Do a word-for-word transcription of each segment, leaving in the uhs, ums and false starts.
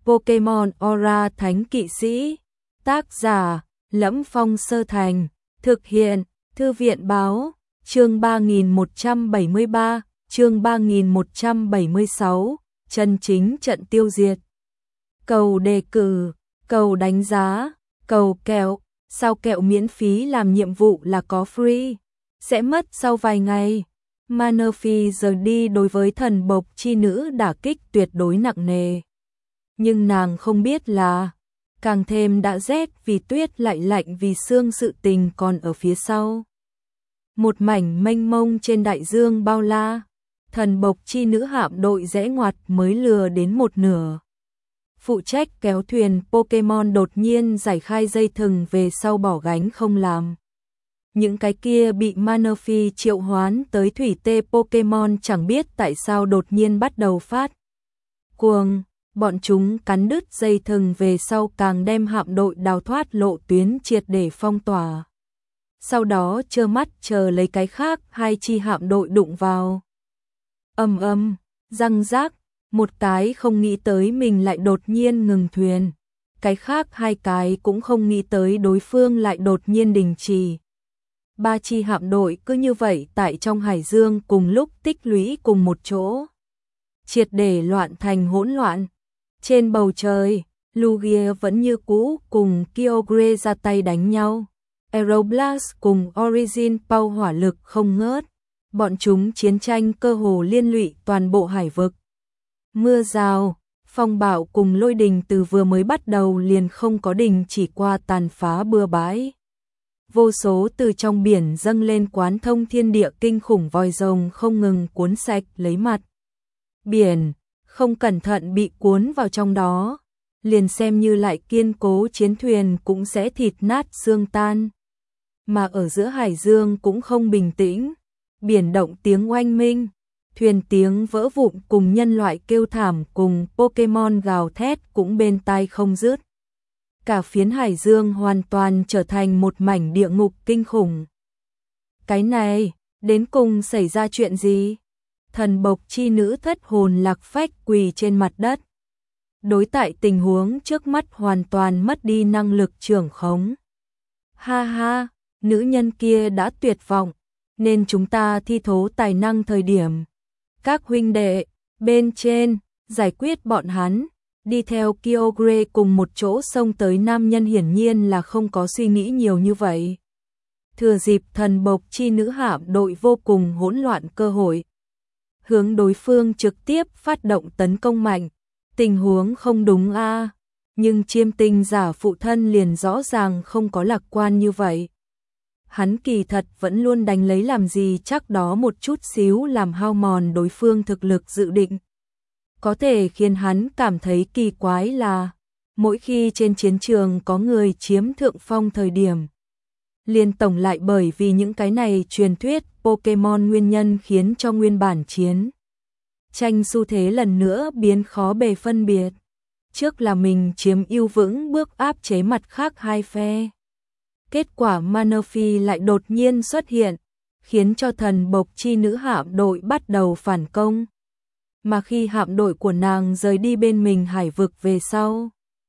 Pokemon Aura Thánh Kỵ Sĩ. Tác giả: Lẫm Phong Sơ Thành. Thực hiện: Thư viện Báo. Chương ba nghìn một trăm bảy mươi ba, chương ba nghìn một trăm bảy mươi sáu, chân chính trận tiêu diệt. Cầu đề cử, cầu đánh giá, cầu kẹo, sao kẹo miễn phí làm nhiệm vụ là có free, sẽ mất sau vài ngày. Manaphy giờ đi đối với thần bộc chi nữ đả kích tuyệt đối nặng nề. Nhưng nàng không biết là, càng thêm đã rét vì tuyết lại lạnh vì sương, sự tình còn ở phía sau. Một mảnh mênh mông trên đại dương bao la, thần bộc chi nữ hạm đội rẽ ngoặt mới lừa đến một nửa. Phụ trách kéo thuyền Pokemon đột nhiên giải khai dây thừng về sau bỏ gánh không làm. Những cái kia bị Manaphy triệu hoán tới thủy tê Pokemon chẳng biết tại sao đột nhiên bắt đầu phát cuồng, bọn chúng cắn đứt dây thừng về sau càng đem hạm đội đào thoát lộ tuyến triệt để phong tỏa. Sau đó trơ mắt chờ lấy cái khác hai chi hạm đội đụng vào. Ầm ầm, răng rác, một cái không nghĩ tới mình lại đột nhiên ngừng thuyền, cái khác hai cái cũng không nghĩ tới đối phương lại đột nhiên đình chỉ. Ba chi hạm đội cứ như vậy tại trong hải dương cùng lúc tích lũy cùng một chỗ, triệt để loạn thành hỗn loạn. Trên bầu trời, Lugia vẫn như cũ cùng Kyogre ra tay đánh nhau. Aeroblast cùng Origin Pow hỏa lực không ngớt, bọn chúng chiến tranh cơ hồ liên lụy toàn bộ hải vực. Mưa rào, phong bạo cùng lôi đình từ vừa mới bắt đầu liền không có đình chỉ qua, tàn phá bừa bãi. Vô số từ trong biển dâng lên quán thông thiên địa kinh khủng vòi rồng không ngừng cuốn sạch lấy mặt biển, không cẩn thận bị cuốn vào trong đó, liền xem như lại kiên cố chiến thuyền cũng sẽ thịt nát xương tan. Mà ở giữa hải dương cũng không bình tĩnh, biển động tiếng oanh minh, thuyền tiếng vỡ vụn cùng nhân loại kêu thảm cùng Pokemon gào thét cũng bên tai không dứt. Cả phiến hải dương hoàn toàn trở thành một mảnh địa ngục kinh khủng. Cái này, đến cùng xảy ra chuyện gì? Thần bộc chi nữ thất hồn lạc phách quỳ trên mặt đất. Đối tại tình huống trước mắt hoàn toàn mất đi năng lực trưởng khống. Ha ha, nữ nhân kia đã tuyệt vọng, nên chúng ta thi thố tài năng thời điểm. Các huynh đệ, bên trên, giải quyết bọn hắn, đi theo Kyogre cùng một chỗ xông tới nam nhân hiển nhiên là không có suy nghĩ nhiều như vậy. Thừa dịp thần bộc chi nữ hạm đội vô cùng hỗn loạn cơ hội, hướng đối phương trực tiếp phát động tấn công mạnh. Tình huống không đúng a, à, nhưng chiêm tinh giả phụ thân liền rõ ràng không có lạc quan như vậy. Hắn kỳ thật vẫn luôn đánh lấy làm gì chắc đó một chút xíu làm hao mòn đối phương thực lực dự định. Có thể khiến hắn cảm thấy kỳ quái là, mỗi khi trên chiến trường có người chiếm thượng phong thời điểm, liên tổng lại bởi vì những cái này truyền thuyết Pokemon nguyên nhân khiến cho nguyên bản chiến tranh xu thế lần nữa biến khó bề phân biệt. Trước là mình chiếm ưu vững bước áp chế mặt khác hai phe. Kết quả Manaphy lại đột nhiên xuất hiện, khiến cho thần bộc chi nữ hạm đội bắt đầu phản công. Mà khi hạm đội của nàng rời đi bên mình hải vực về sau,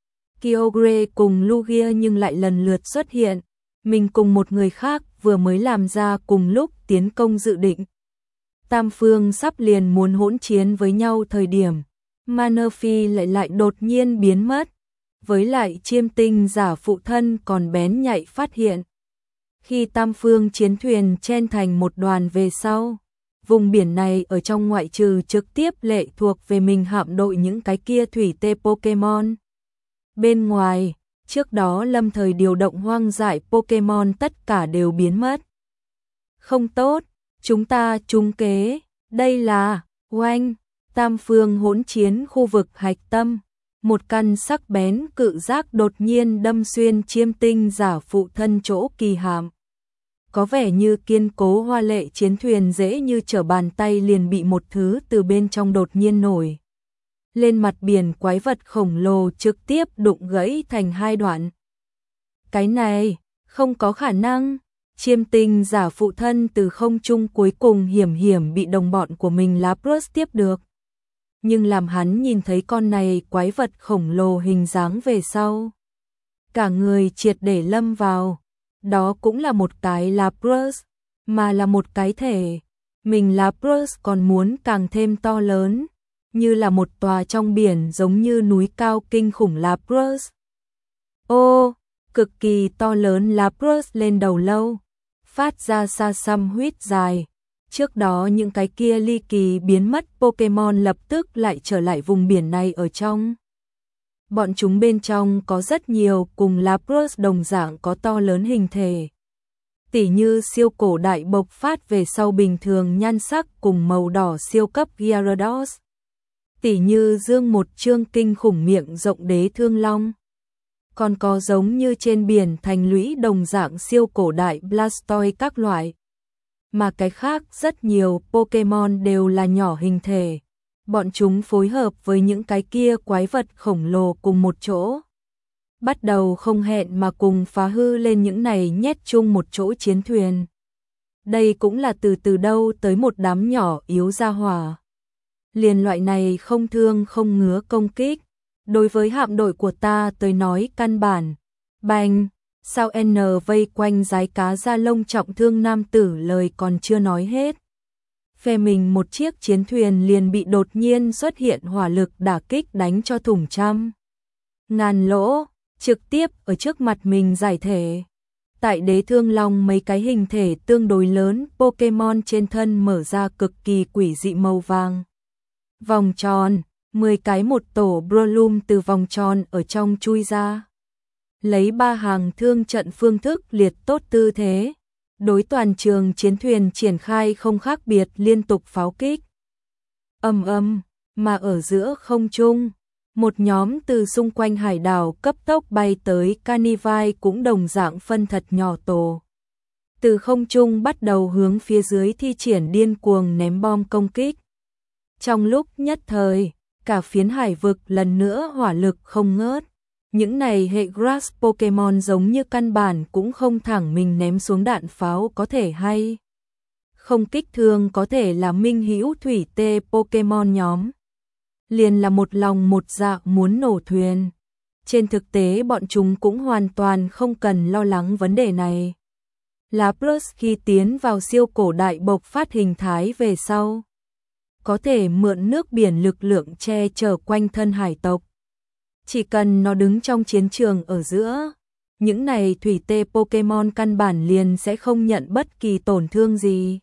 Kyogre cùng Lugia nhưng lại lần lượt xuất hiện, mình cùng một người khác vừa mới làm ra cùng lúc tiến công dự định. Tam phương sắp liền muốn hỗn chiến với nhau thời điểm, Manaphy lại lại đột nhiên biến mất, với lại chiêm tinh giả phụ thân còn bén nhạy phát hiện. Khi tam phương chiến thuyền chen thành một đoàn về sau, vùng biển này ở trong ngoại trừ trực tiếp lệ thuộc về mình hạm đội những cái kia thủy tê Pokemon. Bên ngoài, trước đó lâm thời điều động hoang dại Pokemon tất cả đều biến mất. Không tốt, chúng ta trúng kế, đây là, oanh, tam phương hỗn chiến khu vực hạch tâm. Một căn sắc bén cự giác đột nhiên đâm xuyên chiêm tinh giả phụ thân chỗ kỳ hạm. Có vẻ như kiên cố hoa lệ chiến thuyền dễ như trở bàn tay liền bị một thứ từ bên trong đột nhiên nổi lên mặt biển quái vật khổng lồ trực tiếp đụng gãy thành hai đoạn. Cái này, không có khả năng. Chiêm tinh giả phụ thân từ không trung cuối cùng hiểm hiểm bị đồng bọn của mình Lapras tiếp được. nhưng làm hắn nhìn thấy con này quái vật khổng lồ hình dáng về sau. Cả người triệt để lâm vào, đó cũng là một cái Lapras, mà là một cái thể. Mình Lapras còn muốn càng thêm to lớn, như là một tòa trong biển giống như núi cao kinh khủng Lapras. Ô, cực kỳ to lớn Lapras lên đầu lâu, phát ra xa xăm huýt dài. Trước đó những cái kia ly kỳ biến mất Pokemon lập tức lại trở lại vùng biển này ở trong. Bọn chúng bên trong có rất nhiều cùng Lapras đồng dạng có to lớn hình thể. Tỉ như siêu cổ đại bộc phát về sau bình thường nhan sắc cùng màu đỏ siêu cấp Gyarados. Tỉ như dương một trương kinh khủng miệng rộng đế thương long. Còn có giống như trên biển thành lũy đồng dạng siêu cổ đại Blastoise các loại. Mà cái khác rất nhiều Pokemon đều là nhỏ hình thể. Bọn chúng phối hợp với những cái kia quái vật khổng lồ cùng một chỗ. Bắt đầu không hẹn mà cùng phá hư lên những này nhét chung một chỗ chiến thuyền. Đây cũng là từ từ đâu tới một đám nhỏ yếu ra hỏa. Liền loại này không thương không ngứa công kích. Đối với hạm đội của ta tới nói căn bản. Bành, sao N vây quanh dái cá da lông trọng thương nam tử lời còn chưa nói hết. Phe mình một chiếc chiến thuyền liền bị đột nhiên xuất hiện hỏa lực đả kích đánh cho thủng trăm ngàn lỗ, trực tiếp ở trước mặt mình giải thể. Tại đế thương long mấy cái hình thể tương đối lớn Pokemon trên thân mở ra cực kỳ quỷ dị màu vàng. Vòng tròn, mười cái một tổ Breloom từ vòng tròn ở trong chui ra. Lấy ba hàng thương trận phương thức liệt tốt tư thế. Đối toàn trường chiến thuyền triển khai không khác biệt liên tục pháo kích. Ầm ầm, mà ở giữa không trung, một nhóm từ xung quanh hải đảo cấp tốc bay tới Canivai cũng đồng dạng phân thật nhỏ tổ. Từ không trung bắt đầu hướng phía dưới thi triển điên cuồng ném bom công kích. Trong lúc nhất thời, cả phiến hải vực lần nữa hỏa lực không ngớt. Những này hệ grass Pokemon giống như căn bản cũng không thẳng mình ném xuống đạn pháo có thể hay. Không kích thương có thể là minh hữu thủy tê Pokemon nhóm. Liền là một lòng một dạ muốn nổ thuyền. Trên thực tế bọn chúng cũng hoàn toàn không cần lo lắng vấn đề này. Lapras khi tiến vào siêu cổ đại bộc phát hình thái về sau. Có thể mượn nước biển lực lượng che chở quanh thân hải tộc. Chỉ cần nó đứng trong chiến trường ở giữa, những này thủy tê Pokemon căn bản liền sẽ không nhận bất kỳ tổn thương gì.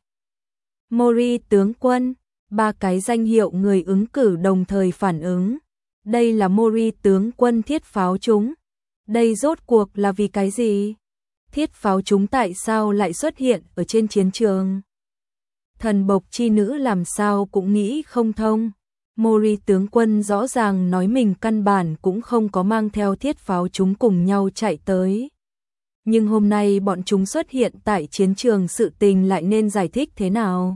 Mori tướng quân, ba cái danh hiệu người ứng cử đồng thời phản ứng. Đây là Mori tướng quân thiết pháo chúng. Đây rốt cuộc là vì cái gì? Thiết pháo chúng tại sao lại xuất hiện ở trên chiến trường? Thần bộc chi nữ làm sao cũng nghĩ không thông. Mori tướng quân rõ ràng nói mình căn bản cũng không có mang theo thiết pháo chúng cùng nhau chạy tới. Nhưng hôm nay bọn chúng xuất hiện tại chiến trường sự tình lại nên giải thích thế nào?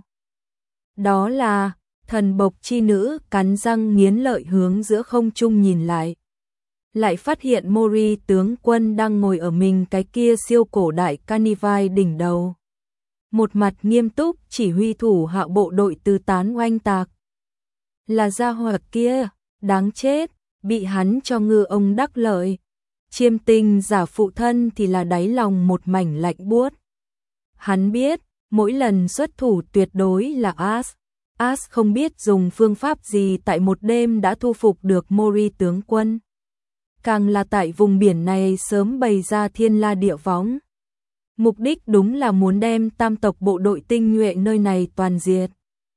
Đó là, thần bộc chi nữ cắn răng nghiến lợi hướng giữa không trung nhìn lại. Lại phát hiện Mori tướng quân đang ngồi ở mình cái kia siêu cổ đại Canivai đỉnh đầu. Một mặt nghiêm túc chỉ huy thủ hạ bộ đội tứ tán oanh tạc. Là gia hỏa kia, đáng chết, bị hắn cho ngư ông đắc lợi. Chiêm tinh giả phụ thân thì là đáy lòng một mảnh lạnh buốt. Hắn biết, mỗi lần xuất thủ tuyệt đối là Ash. Ash không biết dùng phương pháp gì tại một đêm đã thu phục được Mori tướng quân. Càng là tại vùng biển này sớm bày ra thiên la địa võng. Mục đích đúng là muốn đem tam tộc bộ đội tinh nhuệ nơi này toàn diệt.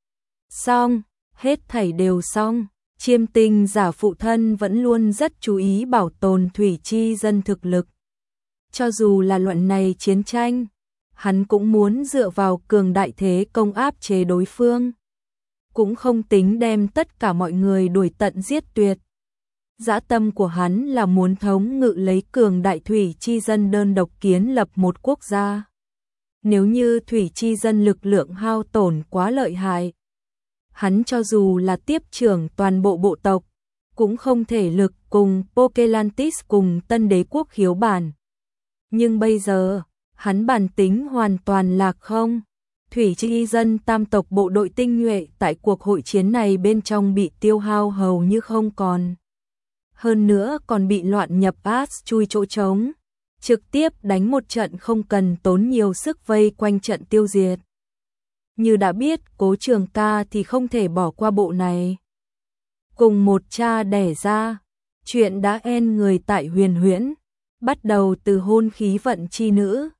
Xong, hết thảy đều xong, chiêm tinh giả phụ thân vẫn luôn rất chú ý bảo tồn thủy chi dân thực lực. Cho dù là luận này chiến tranh, hắn cũng muốn dựa vào cường đại thế công áp chế đối phương. Cũng không tính đem tất cả mọi người đuổi tận giết tuyệt. Dã tâm của hắn là muốn thống ngự lấy cường đại thủy chi dân đơn độc kiến lập một quốc gia. Nếu như thủy chi dân lực lượng hao tổn quá lợi hại, hắn cho dù là tiếp trưởng toàn bộ bộ tộc, cũng không thể lực cùng Pokelantis cùng tân đế quốc khiếu bản. Nhưng bây giờ, hắn bản tính hoàn toàn lạc không. thủy tri dân tam tộc bộ đội tinh nhuệ tại cuộc hội chiến này bên trong bị tiêu hao hầu như không còn. Hơn nữa còn bị loạn nhập át chui chỗ trống, trực tiếp đánh một trận không cần tốn nhiều sức vây quanh trận tiêu diệt. Như đã biết, Cố Trường Ca thì không thể bỏ qua bộ này. Cùng một cha đẻ ra, chuyện đã en người tại Huyền Huyễn, bắt đầu từ hôn khí vận chi nữ,